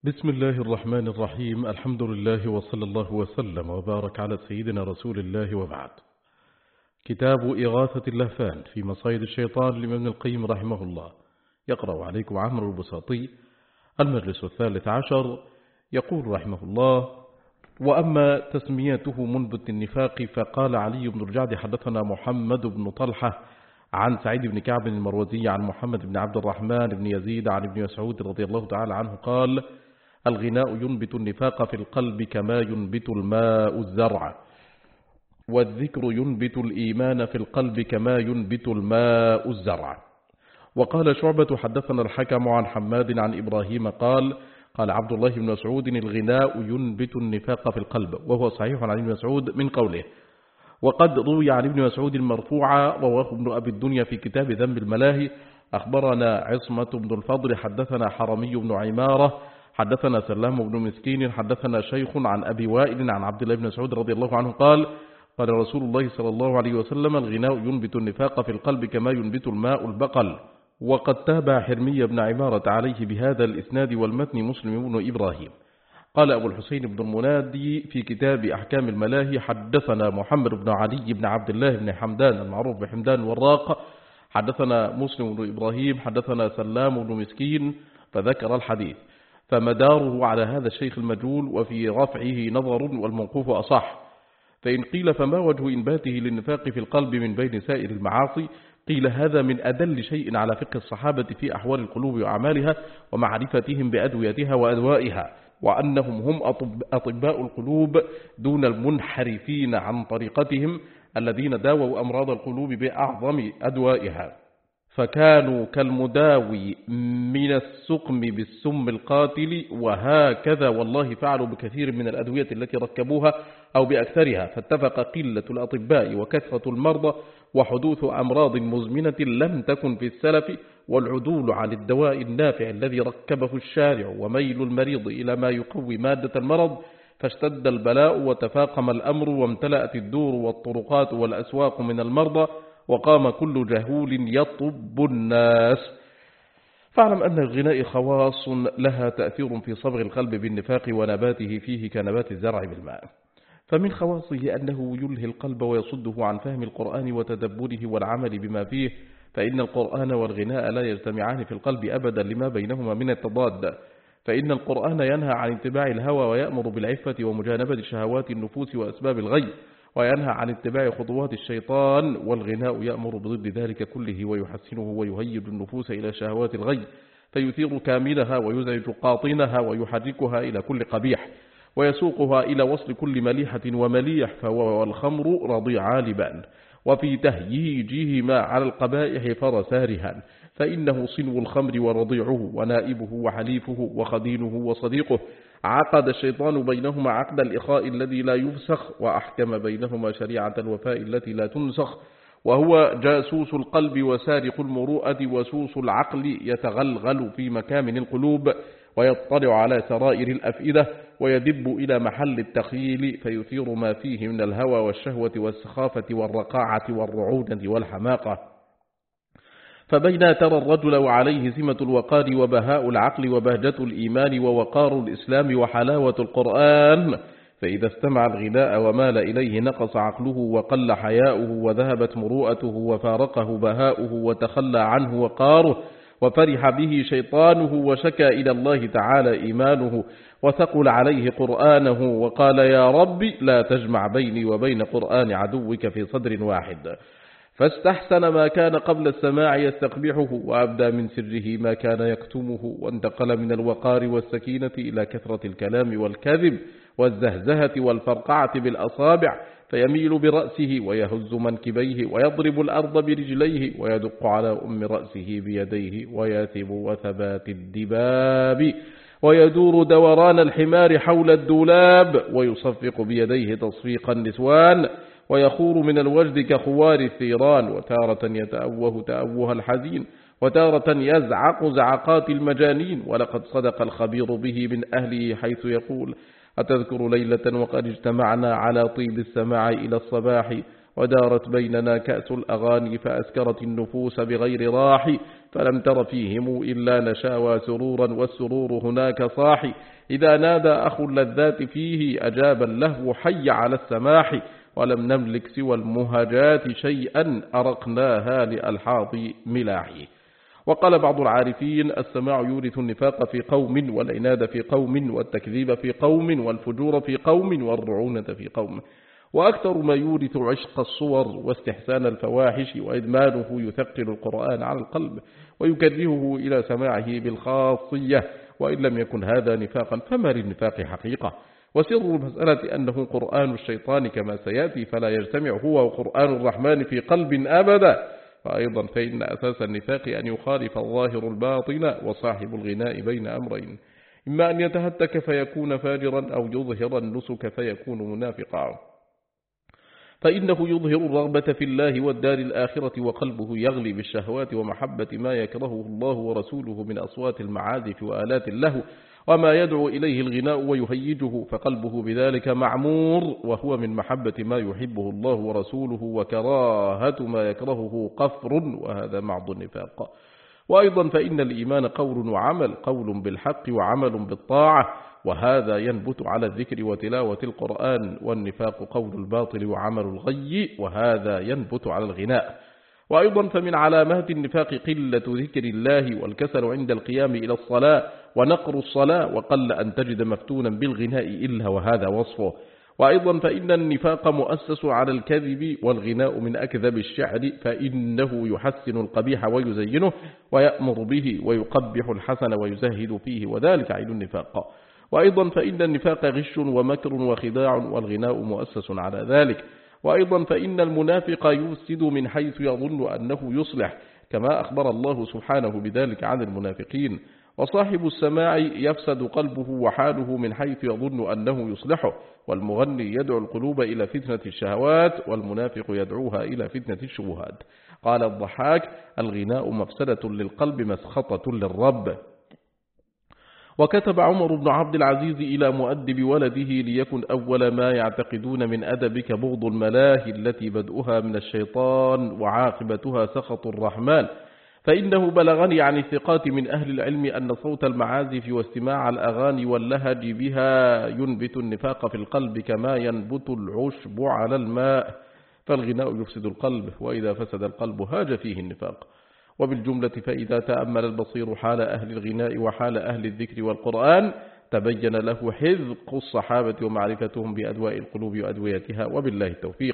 بسم الله الرحمن الرحيم. الحمد لله وصلى الله وسلم وبارك على سيدنا رسول الله وبعد. كتاب إغاثة اللهفان في مصايد الشيطان لابن القيم رحمه الله. يقرأ عليكم عمرو البساطي. المجلس 13. يقول رحمه الله: وأما تسميته منبت النفاق فقال علي بن الجعد حدثنا محمد بن طلحة عن سعيد بن كعب المروزي عن محمد بن عبد الرحمن بن يزيد عن ابن مسعود رضي الله تعالى عنه قال: الغناء ينبت النفاق في القلب كما ينبت الماء الزرع، والذكر ينبت الإيمان في القلب كما ينبت الماء الزرع. وقال شعبة حدثنا الحكم عن حماد عن إبراهيم قال: قال عبد الله بن مسعود: الغناء ينبت النفاق في القلب، وهو صحيح عن ابن مسعود من قوله. وقد روي عن ابن مسعود مرفوعا، رواه ابن أبي الدنيا في كتاب ذنب الملاهي. أخبرنا عصمة بن الفضل حدثنا حرمي بن عمارة حدثنا سلام بن مسكين حدثنا شيخ عن أبي وائل عن عبد الله بن مسعود رضي الله عنه قال: قال رسول الله صلى الله عليه وسلم: الغناء ينبت النفاق في القلب كما ينبت الماء البقل. وقد تابع حرمي بن عمارة عليه بهذا الإسناد والمتن مسلم بن إبراهيم. قال أبو الحسين بن المنادي في كتاب أحكام الملاهي: حدثنا محمد بن علي بن عبد الله بن حمدان المعروف بحمدان والراق حدثنا مسلم بن إبراهيم حدثنا سلام بن مسكين، فذكر الحديث، فمداره على هذا الشيخ المجهول، وفي رفعه نظر والموقوف أصح. فإن قيل فما وجه إنباته للنفاق في القلب من بين سائر المعاصي؟ قيل هذا من أدل شيء على فقه الصحابة في أحوال القلوب وأعمالها ومعرفتهم بأدويتها وأدوائها، وأنهم هم أطباء القلوب دون المنحرفين عن طريقتهم الذين داووا أمراض القلوب بأعظم أدوائها، فكانوا كالمداوي من السقم بالسم القاتل، وهكذا والله فعلوا بكثير من الأدوية التي ركبوها أو بأكثرها، فاتفق قلة الأطباء وكثرة المرضى وحدوث أمراض مزمنة لم تكن في السلف، والعدول عن الدواء النافع الذي ركبه الشارع، وميل المريض إلى ما يقوي مادة المرض، فاشتد البلاء وتفاقم الأمر، وامتلأت الدور والطرقات والأسواق من المرضى، وقام كل جهول يطب الناس. فاعلم أن الغناء خواص لها تأثير في صبغ القلب بالنفاق ونباته فيه كنبات الزرع بالماء. فمن خواصه أنه يلهي القلب ويصده عن فهم القرآن وتدبره والعمل بما فيه، فإن القرآن والغناء لا يجتمعان في القلب أبدا لما بينهما من التضاد. فإن القرآن ينهى عن اتباع الهوى ويأمر بالعفة ومجانبة شهوات النفوس وأسباب الغي، وينهى عن اتباع خطوات الشيطان، والغناء يأمر بضد ذلك كله ويحسنه ويهيج النفوس إلى شهوات الغي، فيثير كاملها ويزعج قاطنها ويحركها إلى كل قبيح، ويسوقها إلى وصل كل مليحة ومليح، فهو والخمر رضيعا لبان، وفي تهييجهما على القبائح فرسارها، فإنه صنو الخمر ورضيعه ونائبه وحليفه وخدينه وصديقه. عقد الشيطان بينهما عقد الإخاء الذي لا يفسخ، وأحكم بينهما شريعة الوفاء التي لا تنسخ، وهو جاسوس القلب وسارق المروءة وسوس العقل، يتغلغل في مكامن القلوب ويطلع على سرائر الأفئدة، ويدب إلى محل التخيل، فيثير ما فيه من الهوى والشهوة والسخافة والرقاعة والرعونة والحماقة. فبين ترى الرجل وعليه سمة الوقار وبهاء العقل وبهجة الإيمان ووقار الإسلام وحلاوة القرآن، فإذا استمع الغناء ومال إليه نقص عقله وقل حياؤه وذهبت مروءته وفارقه بهاؤه وتخلى عنه وقاره، وفرح به شيطانه وشكى إلى الله تعالى إيمانه، وثقل عليه قرآنه، وقال: يا رب لا تجمع بيني وبين قرآن عدوك في صدر واحد. فاستحسن ما كان قبل السماع يستقبحه، وأبدى من سره ما كان يكتمه، وانتقل من الوقار والسكينة إلى كثرة الكلام والكذب والزهزهة والفرقعة بالأصابع، فيميل برأسه ويهز منكبيه ويضرب الأرض برجليه ويدق على أم رأسه بيديه ويثب وثبات الدباب، ويدور دوران الحمار حول الدولاب، ويصفق بيديه تصفيق النسوان، ويخور من الوجد كخوار الثيران، وتارة يتأوه تأوه الحزين، وتارة يزعق زعقات المجانين. ولقد صدق الخبير به من أهله حيث يقول: أتذكر ليلة وقد اجتمعنا على طيب السماع إلى الصباح، ودارت بيننا كأس الأغاني فأسكرت النفوس بغير راح، فلم تر فيهم إلا نشاوى سرورا، والسرور هناك صاحي، إذا نادى أخو اللذات فيه أجاب اللهو حي على السماح، ولم نملك سوى المهجات شيئا أرقناها لألحاظ ملاحي. وقال بعض العارفين: السماع يورث النفاق في قوم، والعناد في قوم، والتكذيب في قوم، والفجور في قوم، والرعونة في قوم. وأكثر ما يورث عشق الصور واستحسان الفواحش، وإدمانه يثقل القرآن على القلب ويكرهه إلى سماعه بالخاصية. وإن لم يكن هذا نفاقا فما للنفاق حقيقة. وسر المسألة أنه قرآن الشيطان كما سيأتي، فلا يجتمع هو وقرآن الرحمن في قلب أبدا. وأيضا فإن أساس النفاق أن يخالف الظاهر الباطن، وصاحب الغناء بين أمرين: إما أن يتهتك فيكون فاجرا، أو يظهر النسك فيكون منافقا. فإنه يظهر الرغبة في الله والدار الآخرة، وقلبه يغلي بالشهوات ومحبة ما يكرهه الله ورسوله من أصوات المعازف وآلات اللهو، وما يدعو إليه الغناء ويهيجه، فقلبه بذلك معمور، وهو من محبة ما يحبه الله ورسوله، وكراهة ما يكرهه قفر، وهذا معض النفاق. وأيضا فإن الإيمان قول وعمل، قول بالحق وعمل بالطاعة، وهذا ينبت على الذكر وتلاوة القرآن. والنفاق قول الباطل وعمل الغي، وهذا ينبت على الغناء. وأيضا فمن علامات النفاق قلة ذكر الله، والكسل عند القيام إلى الصلاة، ونقر الصلاة، وقل أن تجد مفتونا بالغناء إلا وهذا وصفه. وأيضا فإن النفاق مؤسس على الكذب، والغناء من أكذب الشعر، فإنه يحسن القبيح ويزينه، ويأمر به، ويقبح الحسن ويزهد فيه، وذلك عين النفاق. وأيضا فإن النفاق غش ومكر وخداع، والغناء مؤسس على ذلك. وأيضا فإن المنافق يفسد من حيث يظن أنه يصلح، كما أخبر الله سبحانه بذلك عن المنافقين. وصاحب السماع يفسد قلبه وحاله من حيث يظن أنه يصلحه، والمغني يدعو القلوب إلى فتنة الشهوات، والمنافق يدعوها إلى فتنة الشبهات. قال الضحاك: الغناء مفسدة للقلب مسخطة للرب. وكتب عمر بن عبد العزيز إلى مؤدب ولده: ليكن أول ما يعتقدون من أدبك بغض الملاهي التي بدؤها من الشيطان وعاقبتها سخط الرحمن، فإنه بلغني عن الثقات من أهل العلم أن صوت المعازف واستماع الأغاني واللهج بها ينبت النفاق في القلب كما ينبت العشب على الماء، فالغناء يفسد القلب، وإذا فسد القلب هاج فيه النفاق. وبالجملة فإذا تأمل البصير حال أهل الغناء وحال أهل الذكر والقرآن، تبين له حذق الصحابة ومعرفتهم بأدواء القلوب وأدويتها، وبالله التوفيق.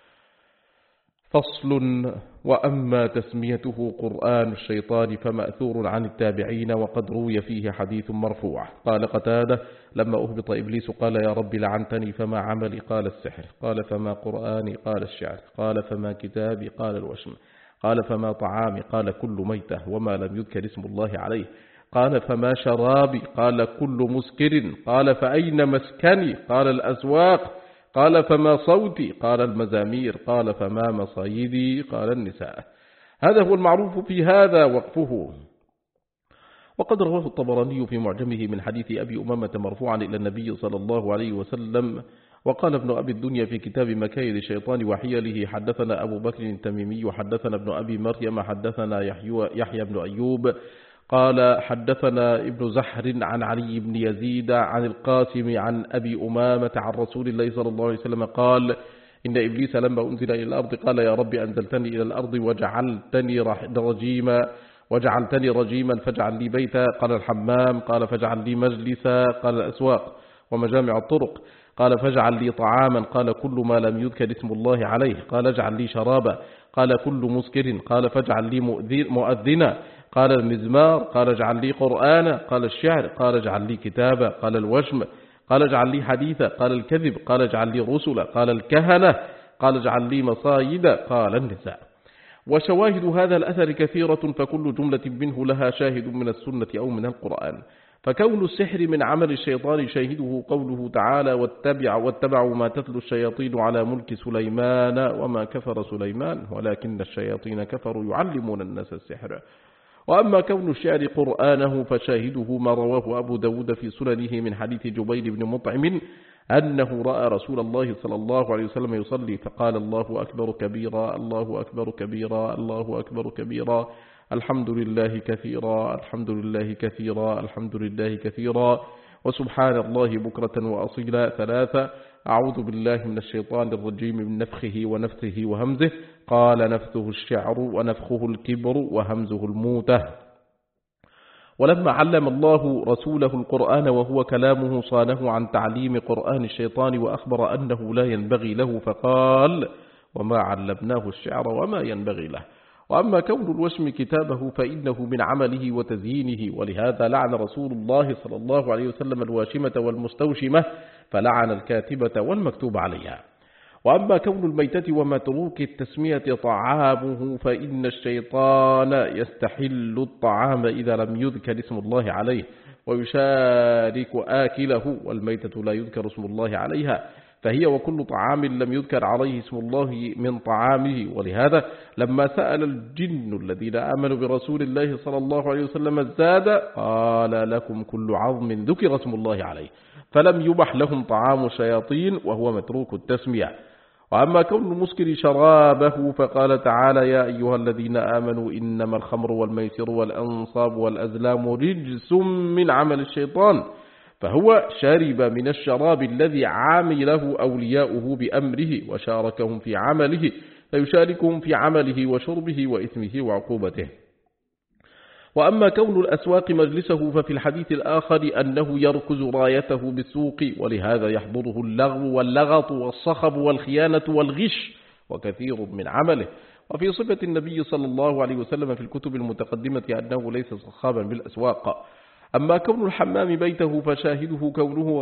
فصل: وأما تسميته قرآن الشيطان فمأثور عن التابعين، وقد روي فيه حديث مرفوع. قال قتادة: لما أهبط إبليس قال: يا رب لعنتني، فما عملي؟ قال: السحر. قال: فما قرآني؟ قال: الشعر. قال: فما كتابي؟ قال: الوشم. قال: فما طعامي؟ قال: كل ميتة وما لم يذكر اسم الله عليه. قال: فما شرابي؟ قال: كل مسكر. قال: فأين مسكني؟ قال: الأسواق. قال: فما صوتي؟ قال: المزامير. قال: فما مصايدي؟ قال: النساء. هذا هو المعروف في هذا وقفه. وقد رواه الطبراني في معجمه من حديث أبي أمامة مرفوعا إلى النبي صلى الله عليه وسلم. وقال ابن أبي الدنيا في كتاب مكايد الشيطان وحيله: حدثنا أبو بكر التميمي وحدثنا ابن أبي مريم حدثنا يحيى بن أيوب قال: حدثنا ابن زحر عن علي بن يزيد عن القاسم عن أبي أمامة عن رسول الله صلى الله عليه وسلم قال: إن إبليس لما أنزل إلى الأرض قال: يا رب أنزلتني إلى الأرض وجعلتني رجيما فاجعل لي بيتا. قال: الحمام. قال: فاجعل لي مجلسا. قال: الأسواق ومجامع الطرق. قال: فاجعل لي طعاما. قال: كل ما لم يذكر اسم الله عليه. قال: اجعل لي شرابا. قال: كل مسكر. قال: فاجعل لي مؤذنا. قال: المزمار. قال: اجعل لي قرآنا. قال: الشعر. قال: اجعل لي كتابا. قال: الوشم. قال: اجعل لي حديثا. قال: الكذب. قال: اجعل لي رسلا. قال: الكهنة. قال: اجعل لي مصايد. قال: النساء. وشواهد هذا الأثر كثيرة، فكل جملة منه لها شاهد من السنة أو من القرآن. فكون السحر من عمل الشيطان شاهده قوله تعالى: واتبعوا ما تتلو الشياطين على ملك سليمان وما كفر سليمان ولكن الشياطين كفروا يعلمون الناس السحر. وأما كون الشعر قرآنه فشاهده ما رواه أبو داود في سننه من حديث جبير بن مطعم أنه رأى رسول الله صلى الله عليه وسلم يصلي فقال: الله أكبر كبيرا، الله أكبر كبيرا، الله أكبر كبيرا، الحمد لله كثيرا الحمد لله كثيرا الحمد لله كثيرا وسبحان الله بكرة وأصيلا 3. أعوذ بالله من الشيطان الرجيم من نفخه ونفثه وهمزه. قال نفثه الشعر ونفخه الكبر وهمزه الموته. ولما علم الله رسوله القرآن وهو كلامه صانه عن تعليم قرآن الشيطان وأخبر أنه لا ينبغي له فقال وما علمناه الشعر وما ينبغي له. وأما كون الوشم كتابه فإنه من عمله وتزيينه، ولهذا لعن رسول الله صلى الله عليه وسلم الواشمة والمستوشمة، فلعن الكاتبة والمكتوب عليها. وأما كون الميتة ومتروك التسمية طعامه فإن الشيطان يستحل الطعام إذا لم يذكر اسم الله عليه ويشارك آكله، والميتة لا يذكر اسم الله عليها، فهي وكل طعام لم يذكر عليه اسم الله من طعامه. ولهذا لما سأل الجن الذين آمنوا برسول الله صلى الله عليه وسلم الزاد قال لكم كل عظم ذكر اسم الله عليه، فلم يبح لهم طعام الشياطين وهو متروك التسمية. وأما كون المسكر شرابه فقال تعالى يا أيها الذين آمنوا إنما الخمر والميسر والأنصاب والأزلام رجس من عمل الشيطان، فهو شرب من الشراب الذي عامله أولياؤه بأمره وشاركهم في عمله، فيشاركهم في عمله وشربه وإثمه وعقوبته. وأما كون الأسواق مجلسه ففي الحديث الآخر أنه يركز رايته بالسوق، ولهذا يحضره اللغو واللغط والصخب والخيانة والغش وكثير من عمله. وفي صفة النبي صلى الله عليه وسلم في الكتب المتقدمة أنه ليس صخابا بالأسواق. أما كون الحمام بيته فشاهده كونه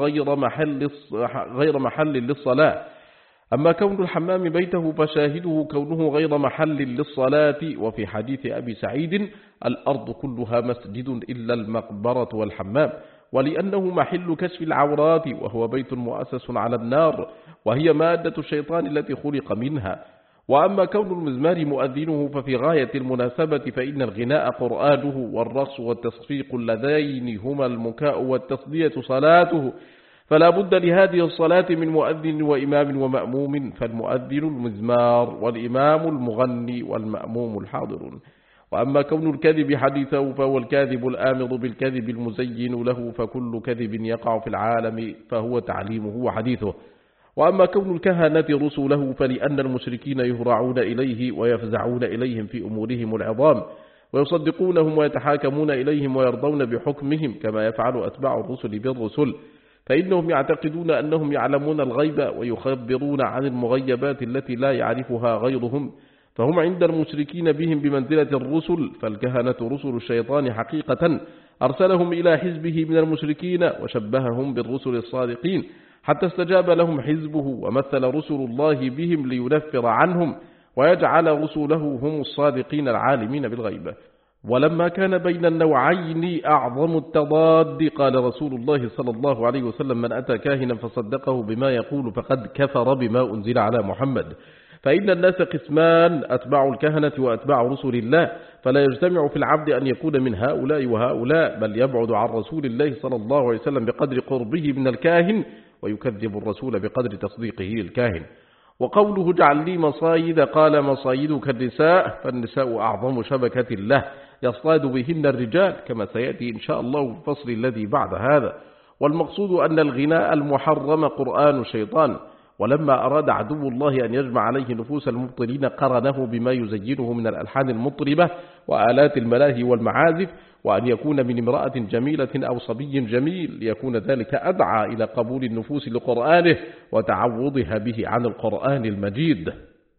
غير محل للصلاة. أما كون الحمام بيته فشاهده كونه غير محل للصلاة. وفي حديث أبي سعيد الأرض كلها مسجد إلا المقبرة والحمام، ولأنه محل كشف العورات وهو بيت مؤسس على النار، وهي مادة الشيطان التي خلق منها. وأما كون المزمار مؤذنه ففي غاية المناسبة، فإن الغناء قرآنه والرقص والتصفيق اللذين هما المكاء والتصدية صلاته، فلا بد لهذه الصلاة من مؤذن وإمام ومأموم، فالمؤذن المزمار والإمام المغني والمأموم الحاضر. وأما كون الكذب حديثه فهو الكاذب الآمر بالكذب المزين له، فكل كذب يقع في العالم فهو تعليمه وحديثه. وأما كون الكهنة رسله فلأن المشركين يهرعون إليه ويفزعون إليهم في أمورهم العظام، ويصدقونهم ويتحاكمون إليهم ويرضون بحكمهم كما يفعل أتباع الرسل بالرسل، فإنهم يعتقدون أنهم يعلمون الغيب ويخبرون عن المغيبات التي لا يعرفها غيرهم، فهم عند المشركين بهم بمنزلة الرسل. فالكهنة رسل الشيطان حقيقة، أرسلهم إلى حزبه من المشركين وشبههم بالرسل الصادقين حتى استجاب لهم حزبه، ومثل رسل الله بهم لينفر عنهم ويجعل رسله هم الصادقين العالمين بالغيبة. ولما كان بين النوعين أعظم التضاد قال رسول الله صلى الله عليه وسلم من أتى كاهنا فصدقه بما يقول فقد كفر بما أنزل على محمد. فإن الناس قسمان، أتباع الكهنة وأتباع رسل الله، فلا يجتمع في العبد أن يكون من هؤلاء وهؤلاء، بل يبعد عن رسول الله صلى الله عليه وسلم بقدر قربه من الكاهن، ويكذب الرسول بقدر تصديقه الكاهن. وقوله اجعل لي مصايد قال مصايدك النساء، فالنساء أعظم شبكة له يصطاد بهن الرجال، كما سيأتي إن شاء الله في الفصل الذي بعد هذا. والمقصود أن الغناء المحرم قرآن الشيطان، ولما أراد عدو الله أن يجمع عليه نفوس المبطلين قرنه بما يزينه من الألحان المطربة وآلات الملاهي والمعازف، وأن يكون من امرأة جميلة أو صبي جميل، ليكون ذلك أدعى إلى قبول النفوس لقرآنه وتعوضها به عن القرآن المجيد.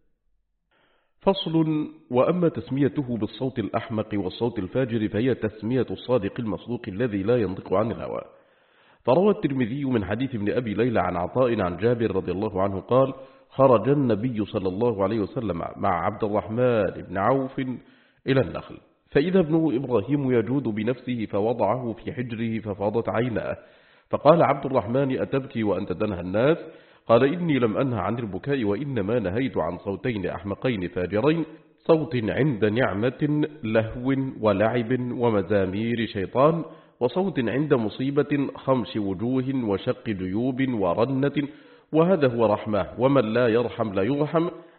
فصل. وأما تسميته بالصوت الأحمق والصوت الفاجر فهي تسمية الصادق المصدوق الذي لا ينطق عن الهوى. فروى الترمذي من حديث ابن أبي ليلى عن عطاء عن جابر رضي الله عنه قال خرج النبي صلى الله عليه وسلم مع عبد الرحمن بن عوف إلى النخل، فإذا ابنه إبراهيم يجود بنفسه فوضعه في حجره ففاضت عيناه، فقال عبد الرحمن أتبكي وأنت تنهى الناس؟ قال إني لم أنهى عن البكاء، وإنما نهيت عن صوتين أحمقين فاجرين، صوت عند نعمة لهو ولعب ومزامير شيطان، وصوت عند مصيبة خمش وجوه وشق جيوب ورنة، وهذا هو رحمة، ومن لا يرحم لا يرحم.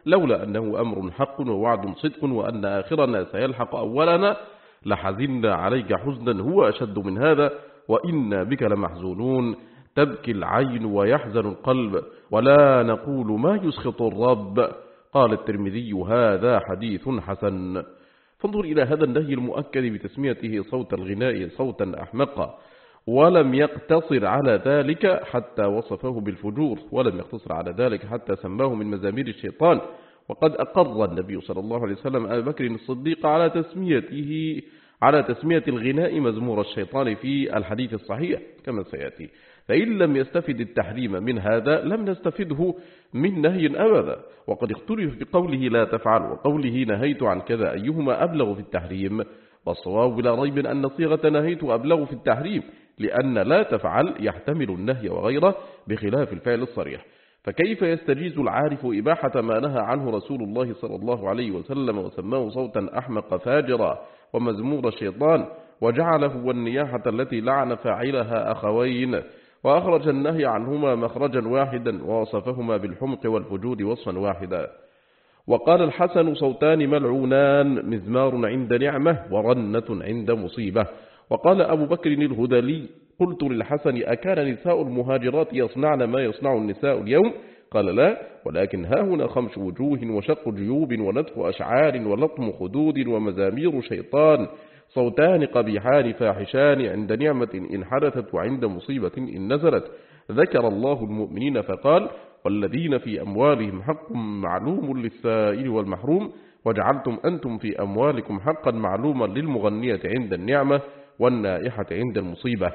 لولا أنه أمر حق ووعد صدق وأن آخرنا سيلحق أولنا لحزنا عليك حزنا هو أشد من هذا وإنا بك لمحزونون. تبكي العين ويحزن القلب ولا نقول ما يسخط الرب. قال الترمذي هذا حديث حسن. فانظر إلى هذا النهي المؤكد بتسميته صوت الغناء صوتا أحمقا، ولم يقتصر على ذلك حتى وصفه بالفجور، ولم يقتصر على ذلك حتى سماه من مزامير الشيطان. وقد أقر النبي صلى الله عليه وسلم أبي بكر الصديق على تسمية الغناء مزمور الشيطان في الحديث الصحيح كما سيأتي. فإن لم يستفد التحريم من هذا لم نستفده من نهي أبدا. وقد اختلف في قوله لا تفعل وقوله نهيت عن كذا أيهما أبلغ في التحريم، والصواب بلا ريب أن صيغة نهيت أبلغ في التحريم، لأن لا تفعل يحتمل النهي وغيره بخلاف الفعل الصريح. فكيف يستجيز العارف إباحة ما نهى عنه رسول الله صلى الله عليه وسلم وسماه صوتا أحمق فاجرا ومزمور الشيطان، وجعله والنياحة التي لعن فاعلها أخوين، وأخرج النهي عنهما مخرجا واحدا ووصفهما بالحمق والفجور وصفا واحدا. وقال الحسن صوتان ملعونان مزمار عند نعمة ورنة عند مصيبة. وقال أبو بكر الهذلي قلت للحسن أكان نساء المهاجرات يصنعن ما يصنع النساء اليوم؟ قال لا، ولكن ها هنا خمس وجوه وشق جيوب ونتف أشعار ولطم خدود ومزامير شيطان، صوتان قبيحان فاحشان عند نعمة إن حدثت وعند مصيبة إن نزلت. ذكر الله المؤمنين فقال والذين في أموالهم حق معلوم للسائل والمحروم، وجعلتم أنتم في أموالكم حقا معلوما للمغنية عند النعمة والنائحة عند المصيبة.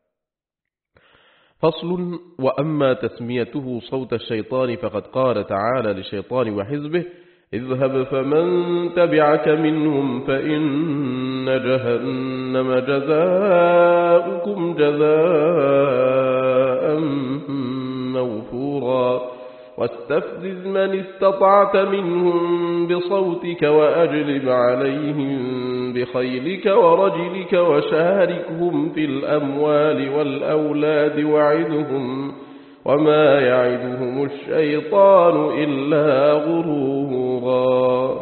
فصل. وأما تسميته صوت الشيطان فقد قال تعالى للشيطان وحزبه اذهب فمن تبعك منهم فإن جهنم جزاؤكم جزاء موفورا واستفزز من استطعت منهم بصوتك وأجلب عليهم بخيلك ورجلك وشاركهم في الأموال والأولاد وعدهم وما يعدهم الشيطان إلا غرورا.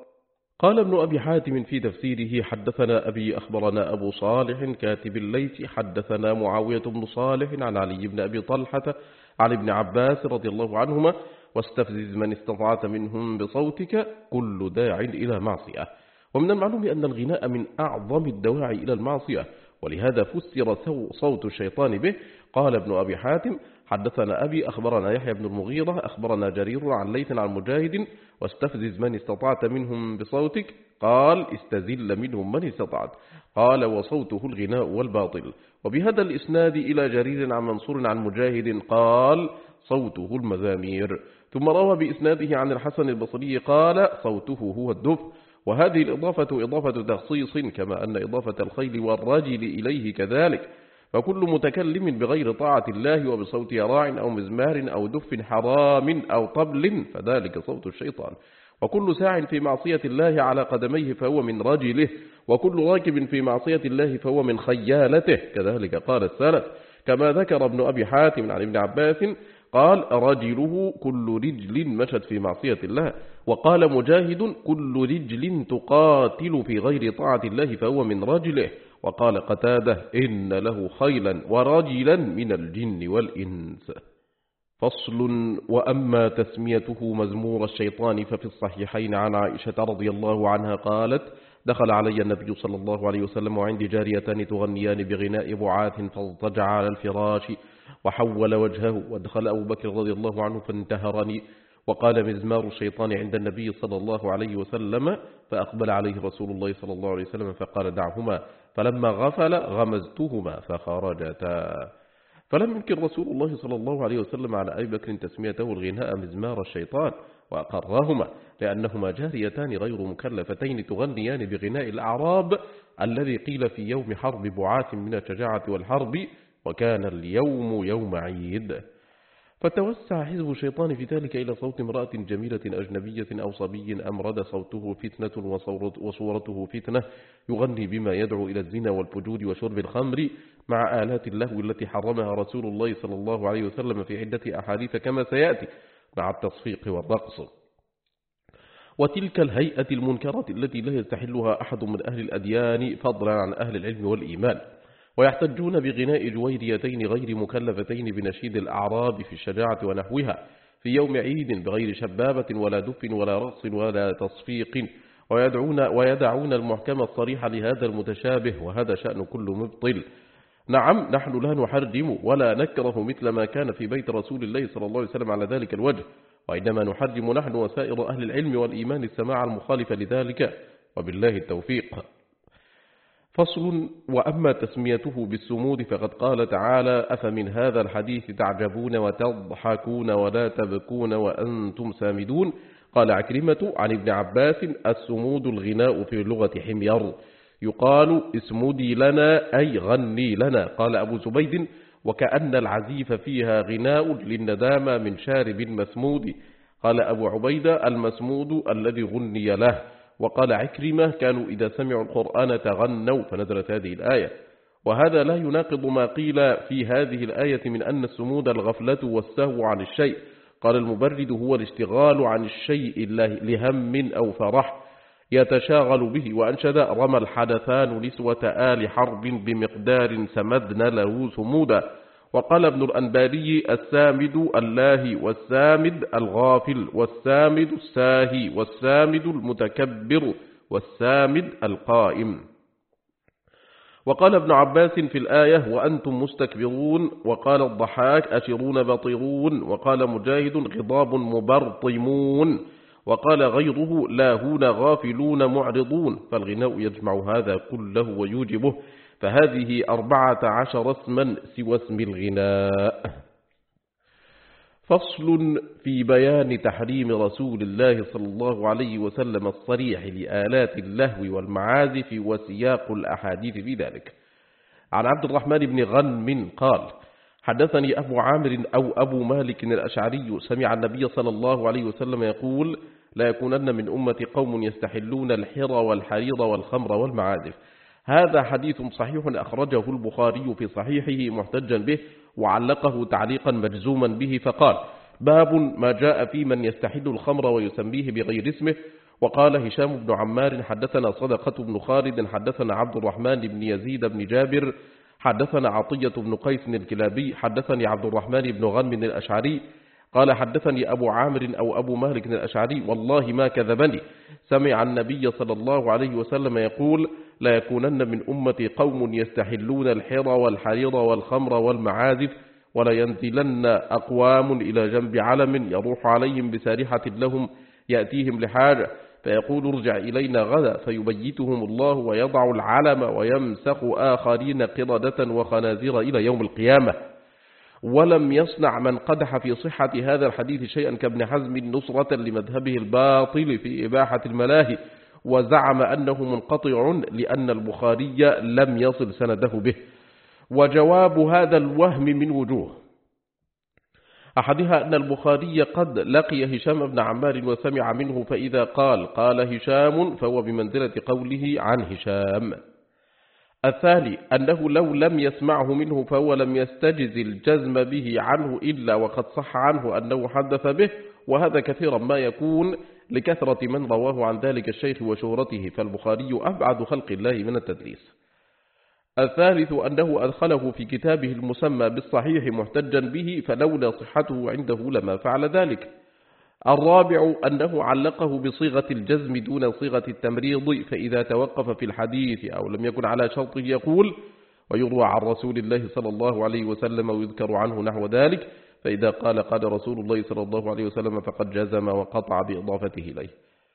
قال ابن أبي حاتم في تفسيره حدثنا أبي أخبرنا أبو صالح كاتب الليث حدثنا معاوية بن صالح عن علي بن أبي طلحة عن ابن عباس رضي الله عنهما واستفزز من استطعت منهم بصوتك كل داع إلى معصية. ومن المعلوم أن الغناء من أعظم الدواعي إلى المعصية، ولهذا فسر صوت الشيطان به. قال ابن أبي حاتم حدثنا أبي أخبرنا يحيى بن المغيرة أخبرنا جرير عن ليث عن مجاهد واستفزز من استطعت منهم بصوتك قال استزل منهم من استطعت، قال وصوته الغناء والباطل. وبهذا الإسناد إلى جرير عن منصور عن مجاهد قال صوته المزامير. ثم روى بإسناده عن الحسن البصري قال صوته هو الدف. وهذه الإضافة إضافة تخصيص كما أن إضافة الخيل والرجل إليه كذلك. فكل متكلم بغير طاعة الله وبصوت راع أو مزمار أو دف حرام أو طبل فذلك صوت الشيطان. وكل ساع في معصية الله على قدميه فهو من رجله، وكل راكب في معصية الله فهو من خيالته، كذلك قال السلف. كما ذكر ابن أبي حاتم عن ابن عباس قال رجله كل رجل مشت في معصية الله. وقال مجاهد كل رجل تقاتل في غير طاعة الله فهو من رجله. وقال قتادة إن له خيلا ورجلا من الجن والإنس. فصل. وأما تسميته مزمور الشيطان ففي الصحيحين عن عائشة رضي الله عنها قالت دخل علي النبي صلى الله عليه وسلم وعندي جاريتان تغنيان بغناء بعاث فاضطجع على الفراش وحول وجهه، ودخل أبو بكر رضي الله عنه فانتهرني وقال مزمار الشيطان عند النبي صلى الله عليه وسلم، فأقبل عليه رسول الله صلى الله عليه وسلم فقال دعهما، فلما غفل غمزتهما فخرجتا. فلم ينكر رسول الله صلى الله عليه وسلم على أبي بكر تسميته الغناء مزمار الشيطان وأقرهما، لأنهما جاريتان غير مكلفتين تغنيان بغناء الأعراب الذي قيل في يوم حرب بعاث من الشجاعة والحرب، وكان اليوم يوم عيد. فتوسع حزب الشيطان في ذلك إلى صوت امرأة جميلة أجنبية أو صبي أمرد صوته فتنة وصورته فتنة يغني بما يدعو إلى الزنا والفجور وشرب الخمر مع آلات اللهو التي حرمها رسول الله صلى الله عليه وسلم في عدة أحاديث كما سيأتي مع التصفيق والرقص. وتلك الهيئة المنكرة التي لا يستحلها أحد من أهل الأديان فضلا عن أهل العلم والإيمان. ويحتجون بغناء جويريتين غير مكلفتين بنشيد الأعراب في الشجاعة ونحوها في يوم عيد بغير شبابة ولا دف ولا رقص ولا تصفيق، ويدعون المحكم الصريح لهذا المتشابه، وهذا شأن كل مبطل. نعم، نحن لا نحرم ولا نكره مثل ما كان في بيت رسول الله صلى الله عليه وسلم على ذلك الوجه، وإنما نحرم نحن وسائر أهل العلم والإيمان السماع المخالف لذلك، وبالله التوفيق. فصل. وأما تسميته بالسمود فقد قال تعالى: أفمن هذا الحديث تعجبون وتضحكون ولا تبكون وأنتم سامدون. قال عكرمة عن ابن عباس: السمود الغناء في اللغة حمير، يقال اسمدي لنا أي غني لنا. قال أبو زبيد: وكأن العزيف فيها غناء للندامة من شارب مسمود. قال أبو عبيدة: المسمود الذي غني له. وقال عكرمة: كانوا إذا سمعوا القرآن تغنوا، فنزلت هذه الآية. وهذا لا يناقض ما قيل في هذه الآية من أن السمود الغفلة والسهو عن الشيء. قال المبرد: هو الاشتغال عن الشيء لهم أو فرح يتشاغل به. وأنشد: رمى الحدثان نسوة آل حرب بمقدار سمدن له سمودا. وقال ابن الأنباري: السامد الله، والسامد الغافل، والسامد الساهي، والسامد المتكبر، والسامد القائم. وقال ابن عباس في الآية: وأنتم مستكبرون. وقال الضحاك: أشرون بطرون. وقال مجاهد: غضاب مبرطمون. وقال غيره: لاهون غافلون معرضون. فالغناء يجمع هذا كله ويوجبه، فهذه 14 اسما سوى اسم الغناء. فصل. في بيان تحريم رسول الله صلى الله عليه وسلم الصريح لآلات اللهو والمعازف وسياق الأحاديث في ذلك. عن عبد الرحمن بن غنم قال: حدثني أبو عامر أو أبو مالك الأشعري سمع النبي صلى الله عليه وسلم يقول: لا يكونن من أمة قوم يستحلون الحر والحرير والخمر والمعازف. هذا حديث صحيح أخرجه البخاري في صحيحه محتجا به، وعلقه تعليقا مجزوما به فقال: باب ما جاء في من يستحل الخمر ويسميه بغير اسمه. وقال هشام بن عمار: حدثنا صدقة بن خالد حدثنا عبد الرحمن بن يزيد بن جابر حدثنا عطية بن قيس الكلابي حدثني عبد الرحمن بن غنم الأشعري قال: حدثني أبو عامر أو أبو مالك الأشعري والله ما كذبني، سمع النبي صلى الله عليه وسلم يقول: لا يكونن من أمتي قوم يستحلون الحر والحرير والخمر والمعازف، ولا ينزلن أقوام إلى جنب علم يروح عليهم بسارحة لهم يأتيهم لحاجة، فيقول: ارجع إلينا غدا، فيبيتهم الله ويضع العلم ويمسخ آخرين قردة وخنازير إلى يوم القيامة. ولم يصنع من قدح في صحة هذا الحديث شيئا كابن حزم نصرة لمذهبه الباطل في إباحة الملاهي، وزعم أنه منقطع لأن البخاري لم يصل سنده به. وجواب هذا الوهم من وجوه: أحدها أن البخاري قد لقي هشام بن عمار وسمع منه، فإذا قال هشام فهو بمنزلة قوله عن هشام. الثاني أنه لو لم يسمعه منه فهو لم يستجز الجزم به عنه إلا وقد صح عنه أنه حدث به، وهذا كثيرا ما يكون لكثرة من رواه عن ذلك الشيخ وشهرته، فالبخاري أبعد خلق الله من التدليس. الثالث أنه أدخله في كتابه المسمى بالصحيح محتجا به، فلولا صحته عنده لما فعل ذلك. الرابع أنه علقه بصيغة الجزم دون صيغة التمريض، فإذا توقف في الحديث أو لم يكن على شرطه يقول: ويروى عن رسول الله صلى الله عليه وسلم ويذكر عنه نحو ذلك، فإذا قال رسول الله صلى الله عليه وسلم فقد جزم وقطع بإضافته إليه.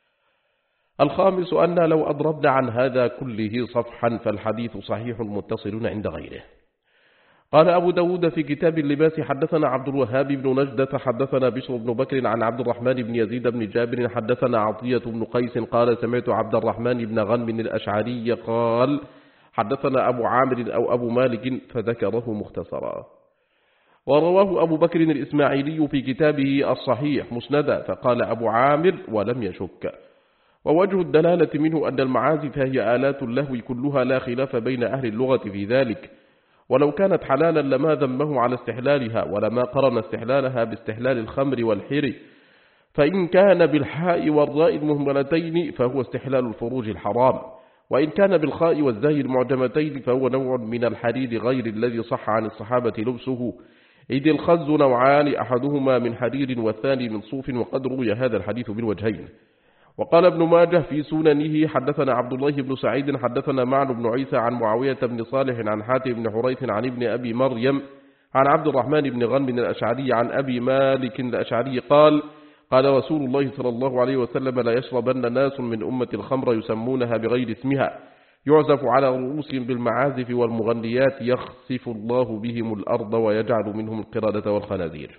الخامس أن لو أضربنا عن هذا كله صفحا فالحديث صحيح متصل عند غيره. قال أبو داود في كتاب اللباس: حدثنا عبد الوهاب بن نجدة حدثنا بشر بن بكر عن عبد الرحمن بن يزيد بن جابر حدثنا عطية بن قيس قال: سمعت عبد الرحمن بن غنم الأشعري قال: حدثنا أبو عامر أو أبو مالك، فذكره مختصرا. ورواه أبو بكر الإسماعيلي في كتابه الصحيح مسندا، فقال أبو عامر ولم يشك. ووجه الدلالة منه أن المعازف هي آلات اللهو كلها، لا خلاف بين أهل اللغة في ذلك، ولو كانت حلالا لما ذمه على استحلالها، ولما قرن استحلالها باستحلال الخمر والحر، فإن كان بالحاء والراء المهملتين فهو استحلال الفروج الحرام، وإن كان بالخاء والزاي المعجمتين فهو نوع من الحرير غير الذي صح عن الصحابة لبسه، إذ الخز نوعان أحدهما من حرير والثاني من صوف، وقد روي هذا الحديث بالوجهين. وقال ابن ماجه في سننه حدثنا عبد الله بن سعيد حدثنا معن بن عيسى عن معاوية بن صالح عن حاتم بن حريث عن ابن أبي مريم عن عبد الرحمن بن غنم الأشعري عن أبي مالك الأشعري قال قال رسول الله صلى الله عليه وسلم لا يشربن ناس من أمة الخمر يسمونها بغير اسمها يعزف على رؤوسهم بالمعازف والمغنيات يخسف الله بهم الأرض ويجعل منهم القردة والخنازير.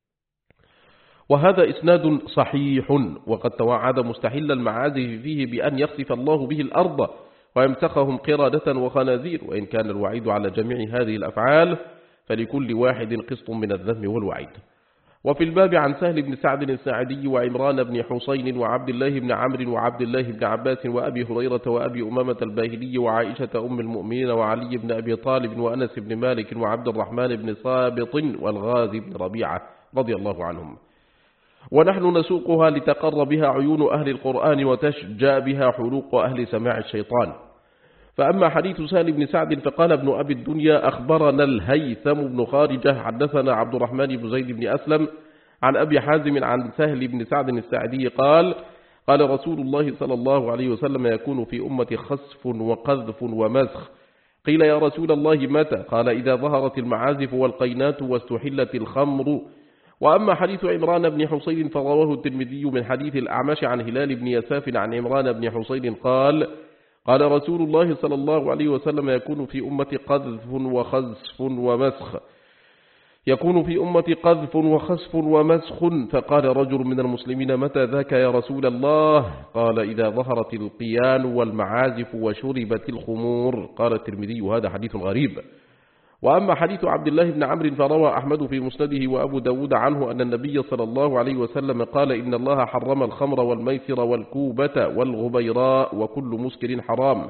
وهذا إسناد صحيح، وقد توعد مستحل المعازف فيه بأن يخسف الله به الأرض ويمسخهم قردة وخنازير، وإن كان الوعيد على جميع هذه الأفعال فلكل واحد قسط من الذم والوعيد. وفي الباب عن سهل بن سعد الساعدي وعمران بن حسين وعبد الله بن عمرو وعبد الله بن عباس وأبي هريرة وأبي أمامة الباهلي وعائشة أم المؤمنين وعلي بن أبي طالب وأنس بن مالك وعبد الرحمن بن صابط والغازي بن ربيعة رضي الله عنهم. ونحن نسوقها لتقر بها عيون أهل القرآن وتشجى بها حلوق أهل سماع الشيطان. فأما حديث سهل بن سعد فقال ابن أبي الدنيا أخبرنا الهيثم بن خارجة حدثنا عبد الرحمن بن زيد بن أسلم عن أبي حازم عن سهل بن سعد الساعدي قال قال رسول الله صلى الله عليه وسلم يكون في أمة خسف وقذف ومسخ. قيل يا رسول الله متى؟ قال إذا ظهرت المعازف والقينات واستحلت الخمر. وأما حديث عمران بن حسين فرواه الترمذي من حديث الأعمش عن هلال بن يساف عن عمران بن حسين قال قال رسول الله صلى الله عليه وسلم يكون في أمة قذف وخسف ومسخ يكون في أمة قذف وخسف ومسخ. فقال رجل من المسلمين متى ذاك يا رسول الله؟ قال إذا ظهرت القيان والمعازف وشربت الخمور. قال الترمذي هذا حديث غريب. وأما حديث عبد الله بن عمرو فروى أحمد في مسنده وأبو داود عنه أن النبي صلى الله عليه وسلم قال إن الله حرم الخمر والميسر والكوبة والغبيراء وكل مسكر حرام.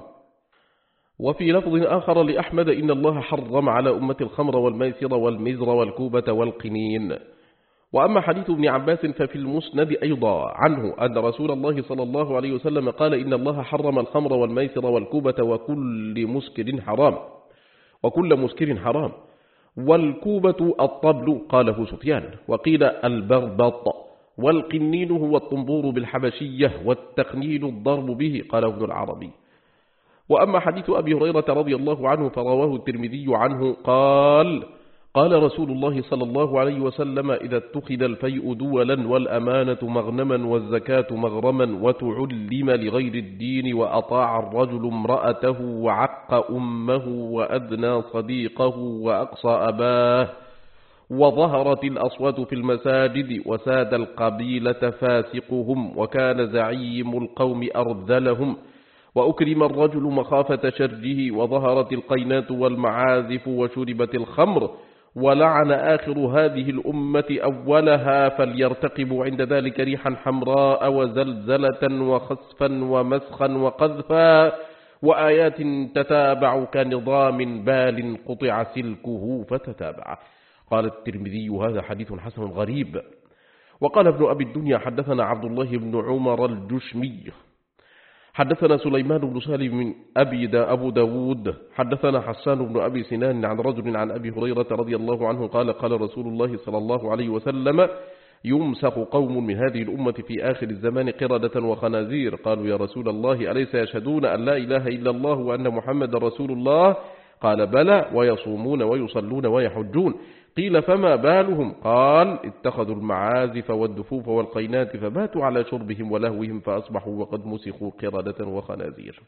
وفي لفظ آخر لأحمد إن الله حرم على أمة الخمر والميسر والمزر والكوبة والقنين. وأما حديث ابن عباس ففي المسند أيضا عنه أن رسول الله صلى الله عليه وسلم قال إن الله حرم الخمر والميسر والكوبة وكل مسكر حرام وكل مسكر حرام. والكوبة الطبل قاله سفيان، وقيل البربط. والقنين هو الطنبور بالحبشية، والتقنين الضرب به قاله ابن العربي. وأما حديث أبي هريرة رضي الله عنه فرواه الترمذي عنه قال قال رسول الله صلى الله عليه وسلم إذا اتخذ الفيء دولا والأمانة مغنما والزكاة مغرما وتعلم لغير الدين وأطاع الرجل امرأته وعق أمه وأدنى صديقه وأقصى أباه وظهرت الأصوات في المساجد وساد القبيلة فاسقهم وكان زعيم القوم أرذلهم وأكرم الرجل مخافة شره وظهرت القينات والمعازف وشربت الخمر ولعن آخر هذه الأمة أولها فليرتقبوا عند ذلك ريحا حمراء وزلزلة وخسفا ومسخا وقذفا وآيات تتابع كنظام بال قطع سلكه فتتابع. قال الترمذي هذا حديث حسن غريب. وقال ابن أبي الدنيا حدثنا عبد الله بن عمر الجشمي حدثنا سليمان بن سالم من أبو داود حدثنا حسان بن أبي سنان عن رجل عن أبي هريرة رضي الله عنه قال قال رسول الله صلى الله عليه وسلم يمسخ قوم من هذه الأمة في آخر الزمان قردة وخنازير. قالوا يا رسول الله أليس يشهدون أن لا إله إلا الله وأن محمد رسول الله؟ قال بلى ويصومون ويصلون ويحجون. قيل فما بالهم؟ قال اتخذوا المعازف والدفوف والقينات فباتوا على شربهم ولهوهم فأصبحوا وقد مسخوا قردة وخنازير.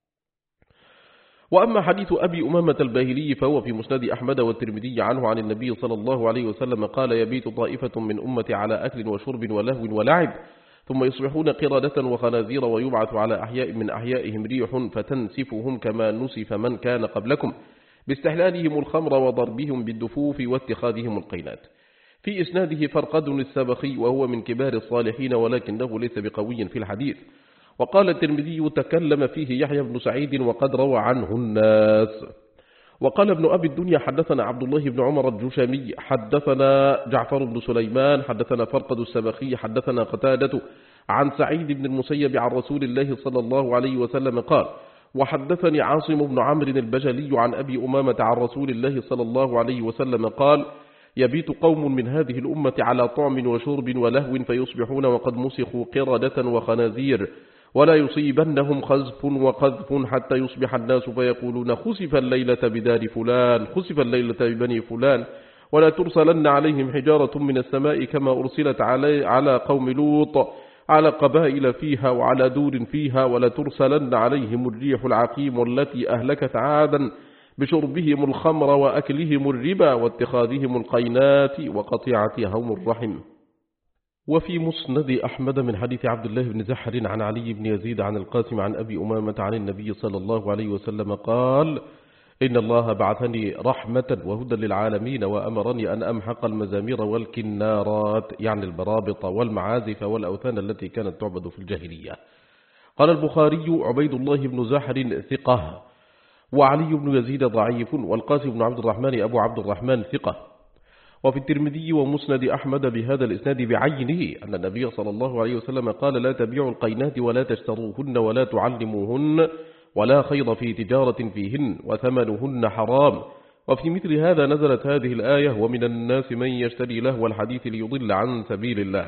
وأما حديث أبي أمامة الباهلي فهو في مسند أحمد والترمذي عنه عن النبي صلى الله عليه وسلم قال يبيت طائفة من أمتي على أكل وشرب ولهو ولعب ثم يصبحون قردة وخنازير ويبعث على أحياء من أحيائهم ريح فتنسفهم كما نسف من كان قبلكم باستحلالهم الخمر وضربهم بالدفوف واتخاذهم القينات. في إسناده فرقد السبخي وهو من كبار الصالحين ولكنه ليس بقوي في الحديث. وقال الترمذي تكلم فيه يحيى بن سعيد وقد روى عنه الناس. وقال ابن أبي الدنيا حدثنا عبد الله بن عمر الجشمي حدثنا جعفر بن سليمان حدثنا فرقد السبخي حدثنا قتادة عن سعيد بن المسيب عن رسول الله صلى الله عليه وسلم قال: وحدثني عاصم بن عمرو البجلي عن أبي أمامة عن رسول الله صلى الله عليه وسلم قال: يبيت قوم من هذه الأمة على طعم وشرب ولهو فيصبحون وقد مسخوا قردة وخنازير، ولا يصيبنهم خزف وقذف حتى يصبح الناس فيقولون: خسف الليلة بدار فلان، خسف الليلة ببني فلان، ولا ترسلن عليهم حجارة من السماء كما أرسلت على قوم لوط، على قبائل فيها وعلى دور فيها، ولا ترسلن عليهم الريح العقيم التي أهلكت عادا بشربهم الخمر وأكلهم الربا واتخاذهم القينات وقطيعتهم الرحم. وفي مسند أحمد من حديث عبد الله بن زحر عن علي بن يزيد عن القاسم عن أبي أمامة عن النبي صلى الله عليه وسلم قال: إن الله بعثني رحمة وهدى للعالمين، وأمرني أن أمحق المزامير والكنارات، يعني البرابط والمعازف والأوثان التي كانت تعبد في الجاهلية. قال البخاري: عبيد الله بن زحر ثقة، وعلي بن يزيد ضعيف، والقاسم بن عبد الرحمن أبو عبد الرحمن ثقة. وفي الترمذي ومسند أحمد بهذا الإسناد بعينه أن النبي صلى الله عليه وسلم قال: لا تبيعوا القينات ولا تشتروهن ولا تعلموهن، ولا خير في تجارة فيهن، وثمنهن حرام. وفي مثل هذا نزلت هذه الآية: ومن الناس من يشتري لهو الحديث ليضل عن سبيل الله.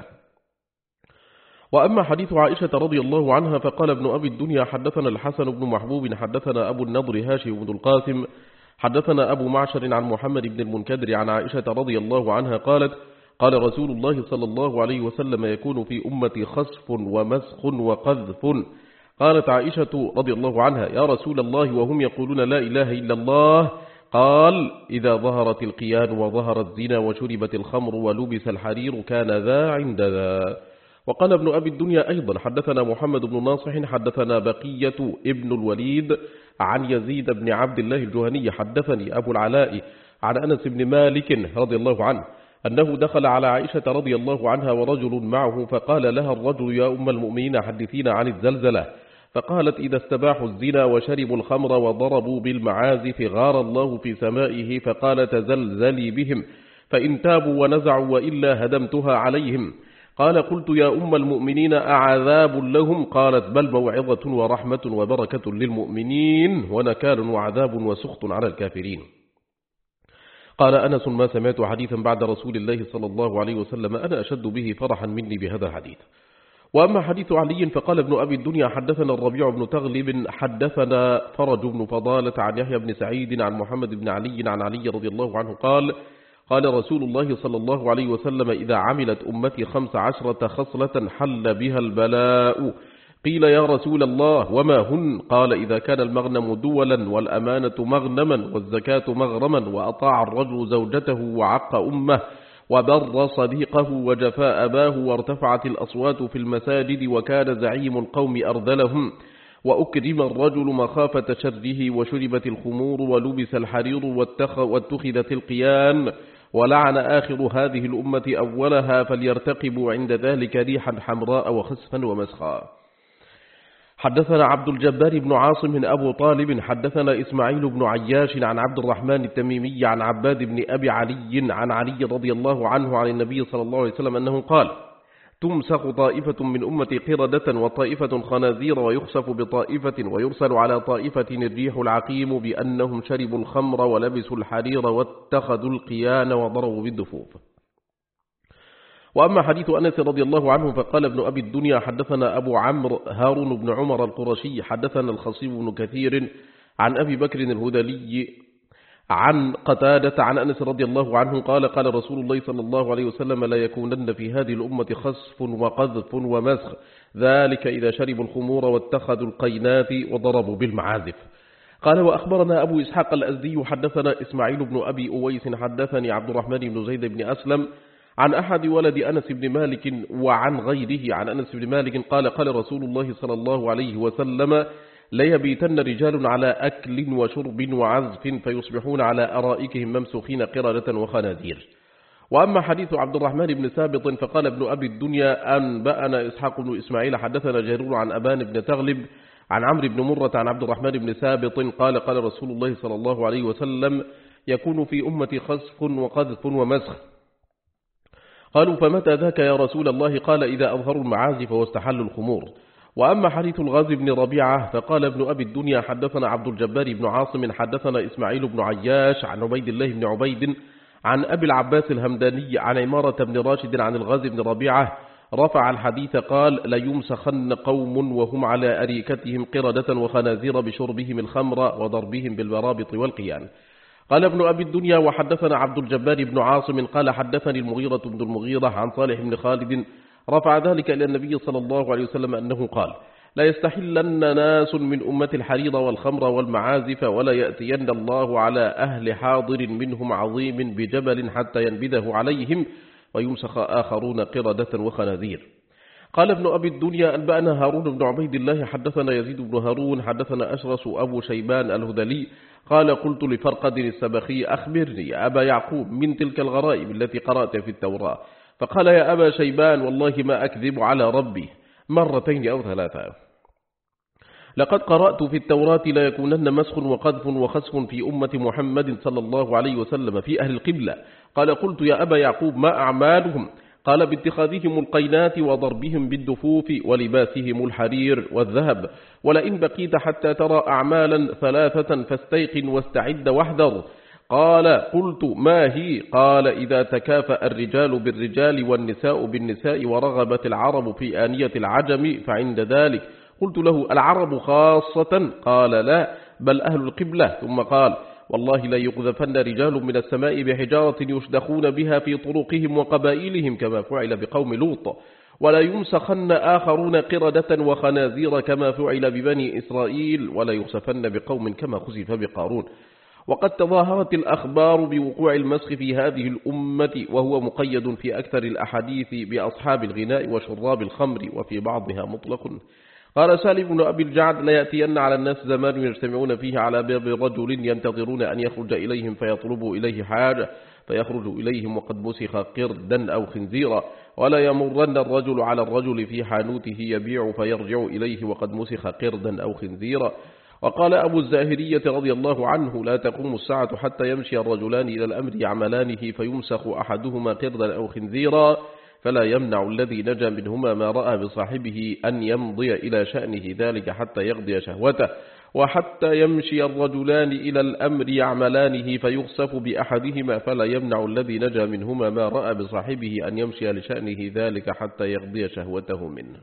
وأما حديث عائشة رضي الله عنها فقال ابن أبي الدنيا: حدثنا الحسن بن محبوب حدثنا أبو النضر هاشم بن القاسم حدثنا أبو معشر عن محمد بن المنكدر عن عائشة رضي الله عنها قالت: قال رسول الله صلى الله عليه وسلم: يكون في أمتي خسف ومسخ وقذف. قالت عائشة رضي الله عنها: يا رسول الله وهم يقولون لا إله إلا الله؟ قال: إذا ظهرت القيان وظهر الزنا وشربت الخمر ولبس الحرير كان ذا عند ذا. وقال ابن أبي الدنيا أيضا: حدثنا محمد بن ناصح حدثنا بقية ابن الوليد عن يزيد بن عبد الله الجهني حدثني أبو العلاء عن أنس بن مالك رضي الله عنه أنه دخل على عائشة رضي الله عنها ورجل معه، فقال لها الرجل: يا أم المؤمنين حدثينا عن الزلزلة. فقالت: إذا استباحوا الزنا وشربوا الخمر وضربوا بالمعازف غار الله في سمائه، فقال: تزلزلي بهم، فإن تابوا ونزعوا وإلا هدمتها عليهم. قال: قلت: يا أم المؤمنين أعذاب لهم؟ قالت: بل موعظة ورحمة وبركة للمؤمنين، ونكال وعذاب وسخط على الكافرين. قال أنس: ما سمعت حديثا بعد رسول الله صلى الله عليه وسلم أنا أشد به فرحا مني بهذا الحديث. وأما حديث علي فقال ابن أبي الدنيا: حدثنا الربيع بن تغلب حدثنا فرج بن فضالة عن يحيى بن سعيد عن محمد بن علي عن علي رضي الله عنه قال: قال رسول الله صلى الله عليه وسلم: إذا عملت أمتي 15 خصلة حل بها البلاء. قيل: يا رسول الله وما هن؟ قال: إذا كان المغنم دولا، والأمانة مغنما، والزكاة مغرما، وأطاع الرجل زوجته وعق أمه، وبر صديقه، وجفاء أباه، وارتفعت الأصوات في المساجد، وكان زعيم القوم أرذلهم، وأكرم الرجل مخافة شره، وشربت الخمور، ولبس الحرير، واتخذت القيان، ولعن آخر هذه الأمة أولها، فليرتقبوا عند ذلك ريحا حمراء وخسفا ومسخا. حدثنا عبد الجبار بن عاصم أبو طالب حدثنا إسماعيل بن عياش عن عبد الرحمن التميمي عن عباد بن أبي علي عن علي رضي الله عنه عن النبي صلى الله عليه وسلم أنه قال: تمسخ طائفة من أمتي قردة وطائفة خنازير، ويخسف بطائفة، ويرسل على طائفة الريح العقيم بأنهم شربوا الخمر ولبسوا الحرير واتخذوا القيان وضربوا بالدفوف. وأما حديث أنس رضي الله عنه فقال ابن أبي الدنيا: حدثنا أبو عمرو هارون بن عمر القرشي حدثنا الخصيب بن كثير عن أبي بكر الهذلي عن قتادة عن أنس رضي الله عنه قال: قال رسول الله صلى الله عليه وسلم: لا يكونن في هذه الأمة خسف وقذف ومسخ، ذلك إذا شربوا الخمور واتخذوا القينات وضربوا بالمعازف. قال: وأخبرنا أبو إسحاق الأزدي حدثنا إسماعيل بن أبي أويس حدثني عبد الرحمن بن زيد بن أسلم عن أحد ولد أنس بن مالك وعن غيره عن أنس بن مالك قال: قال رسول الله صلى الله عليه وسلم: ليبيتن رجال على أكل وشرب وعزف، فيصبحون على أرائكهم ممسوخين قردة وخنازير. وأما حديث عبد الرحمن بن ثابت فقال ابن أبي الدنيا: أنبأنا إسحاق بن إسماعيل حدثنا جرير عن أبان بن تغلب عن عمرو بن مرة عن عبد الرحمن بن ثابت قال قال رسول الله صلى الله عليه وسلم يكون في أمتي خسف وقذف ومسخ. قالوا فمتى ذاك يا رسول الله؟ قال إذا أظهروا المعازف واستحلوا الخمور. وأما حديث الغازي بن ربيعة فقال ابن أبي الدنيا حدثنا عبد الجبار بن عاصم حدثنا إسماعيل بن عياش عن عبيد الله بن عبيد عن أبي العباس الهمداني عن عمارة بن راشد عن الغازي بن ربيعة رفع الحديث قال ليمسخن قوم وهم على أريكتهم قردة وخنازير بشربهم الخمر وضربهم بالبرابط والقيان. قال ابن أبي الدنيا وحدثنا عبد الجبار بن عاصم قال حدثني المغيرة بن المغيرة عن صالح بن خالد رفع ذلك إلى النبي صلى الله عليه وسلم أنه قال لا يستحلن ناس من أمة الحريض والخمر والمعازف ولا يأتين الله على أهل حاضر منهم عظيم بجبل حتى ينبذه عليهم ويمسخ آخرون قردة وخنازير. قال ابن أبي الدنيا أنبأنا هارون بن عبيد الله حدثنا يزيد بن هارون حدثنا أشرس أبو شيبان الهذلي قال قلت لفرقد السبخي أخبرني يا أبا يعقوب من تلك الغرائب التي قرأت في التوراة. فقال يا أبا شيبان والله ما أكذب على ربي مرتين أو ثلاثة لقد قرأت في التوراة لا يكونن مسخ وقذف وخسف في أمة محمد صلى الله عليه وسلم في أهل القبلة. قال قلت يا أبا يعقوب ما أعمالهم؟ قال باتخاذهم القينات وضربهم بالدفوف ولباسهم الحرير والذهب. ولئن بقيت حتى ترى أعمالا ثلاثة فاستيقن واستعد واحذر. قال قلت ما هي؟ قال إذا تكافأ الرجال بالرجال والنساء بالنساء ورغبت العرب في آنية العجم فعند ذلك. قلت له العرب خاصة؟ قال لا بل أهل القبلة. ثم قال والله لا يقذفن رجال من السماء بحجارة يشدخون بها في طرقهم وقبائلهم كما فعل بقوم لوط ولا يمسخن آخرون قردة وخنازير كما فعل ببني إسرائيل ولا يخسفن بقوم كما خسف بقارون. وقد تظاهرت الأخبار بوقوع المسخ في هذه الأمة وهو مقيد في أكثر الأحاديث بأصحاب الغناء وشراب الخمر وفي بعضها مطلق. قال سالم بن أبي الجعد لا يأتين على الناس زمان يجتمعون فيه على باب رجل ينتظرون أن يخرج إليهم فيطلبوا إليه حاجة فيخرج إليهم وقد مسخ قردا أو خنزيرا ولا يمرن الرجل على الرجل في حانوته يبيع فيرجع إليه وقد مسخ قردا أو خنزيرا. وقال أبو الزاهرية رضي الله عنه لا تقوم الساعة حتى يمشي الرجلان إلى الأمر يعملانه فيمسخ أحدهما قردا أو خنزيرا فلا يمنع الذي نجا منهما ما رأى بصاحبه أن يمضي إلى شأنه ذلك حتى يقضي شهوته وحتى يمشي الرجلان إلى الأمر يعملانه فيخسف بأحدهما فلا يمنع الذي نجا منهما ما رأى بصاحبه أن يمشي لشأنه ذلك حتى يقضي شهوته منه.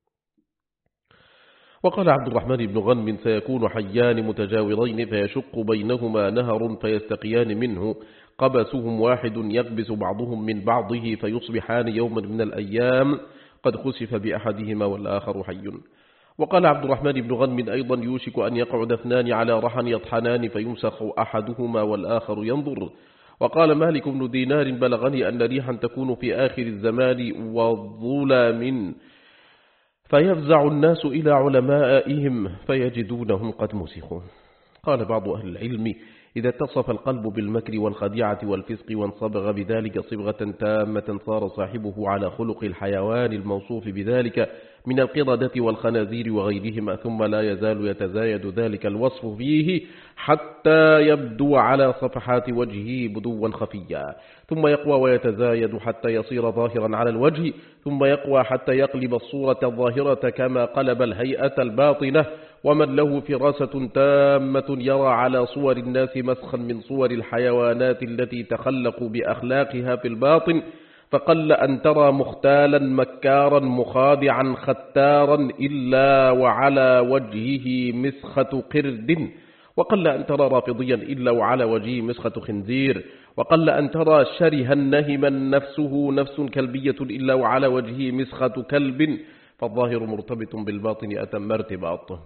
وقال عبد الرحمن بن غنم سيكون حيان متجاورين فيشق بينهما نهر فيستقيان منه قبسهم واحد يقبس بعضهم من بعضه فيصبحان يوما من الأيام قد خسف بأحدهما والآخر حي. وقال عبد الرحمن بن غنم أيضا يوشك أن يقعد اثنان على رحى يطحنان فيمسخ أحدهما والآخر ينظر. وقال مالك بن دينار بلغني أن ريحا تكون في آخر الزمان وظلام فيفزع الناس إلى علمائهم فيجدونهم قد مسخوا. قال بعض أهل العلم إذا اتصف القلب بالمكر والخديعة والفسق وانصبغ بذلك صبغة تامة صار صاحبه على خلق الحيوان الموصوف بذلك من القردة والخنازير وغيرهما ثم لا يزال يتزايد ذلك الوصف فيه حتى يبدو على صفحات وجهه بدوا خفيا ثم يقوى ويتزايد حتى يصير ظاهرا على الوجه ثم يقوى حتى يقلب الصورة الظاهرة كما قلب الهيئة الباطنة. ومن له فراسة تامة يرى على صور الناس مسخا من صور الحيوانات التي تخلقوا بأخلاقها في الباطن فقل أن ترى مختالا مكارا مخادعا ختارا إلا وعلى وجهه مسخة قرد وقل أن ترى رافضيا إلا وعلى وجهه مسخة خنزير وقل أن ترى شرها نهما نفسه نفس كلبية إلا وعلى وجهه مسخة كلب فالظاهر مرتبط بالباطن أتم ارتباطه.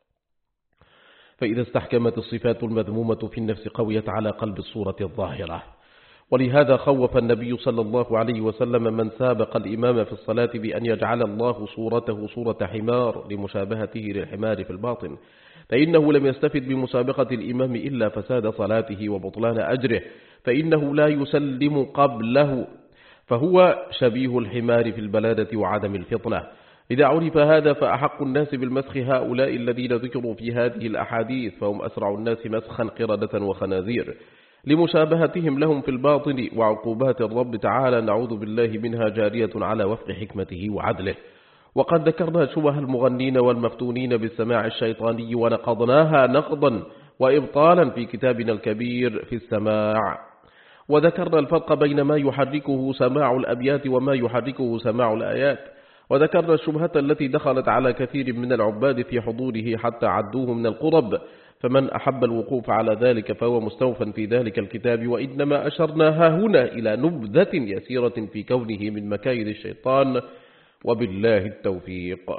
فإذا استحكمت الصفات المذمومة في النفس قويت على قلب الصورة الظاهرة. ولهذا خوف النبي صلى الله عليه وسلم من سابق الإمام في الصلاة بأن يجعل الله صورته صورة حمار لمشابهته للحمار في الباطن فإنه لم يستفد بمسابقة الإمام إلا فساد صلاته وبطلان أجره فإنه لا يسلم قبله فهو شبيه الحمار في البلادة وعدم الفطنة. إذا عرف هذا فأحق الناس بالمسخ هؤلاء الذين ذكروا في هذه الأحاديث، فهم أسرع الناس مسخا قردة وخنازير لمشابهتهم لهم في الباطن، وعقوبات الرب تعالى نعوذ بالله منها جارية على وفق حكمته وعدله. وقد ذكرنا شبه المغنين والمفتونين بالسماع الشيطاني ونقضناها نقضا وإبطالا في كتابنا الكبير في السماع، وذكرنا الفرق بين ما يحركه سماع الأبيات وما يحركه سماع الآيات، وذكرنا الشبهة التي دخلت على كثير من العباد في حضوره حتى عدوه من القرب، فمن أحب الوقوف على ذلك فهو مستوفى في ذلك الكتاب. وإنما أشرنا هنا إلى نبذة يسيرة في كونه من مكايد الشيطان، وبالله التوفيق.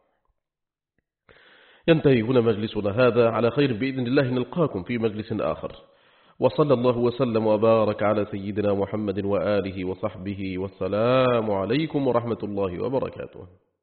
ينتهي هنا مجلسنا هذا، على خير بإذن الله نلقاكم في مجلس آخر، وصلى الله وسلم وبارك على سيدنا محمد وآله وصحبه، والسلام عليكم ورحمة الله وبركاته.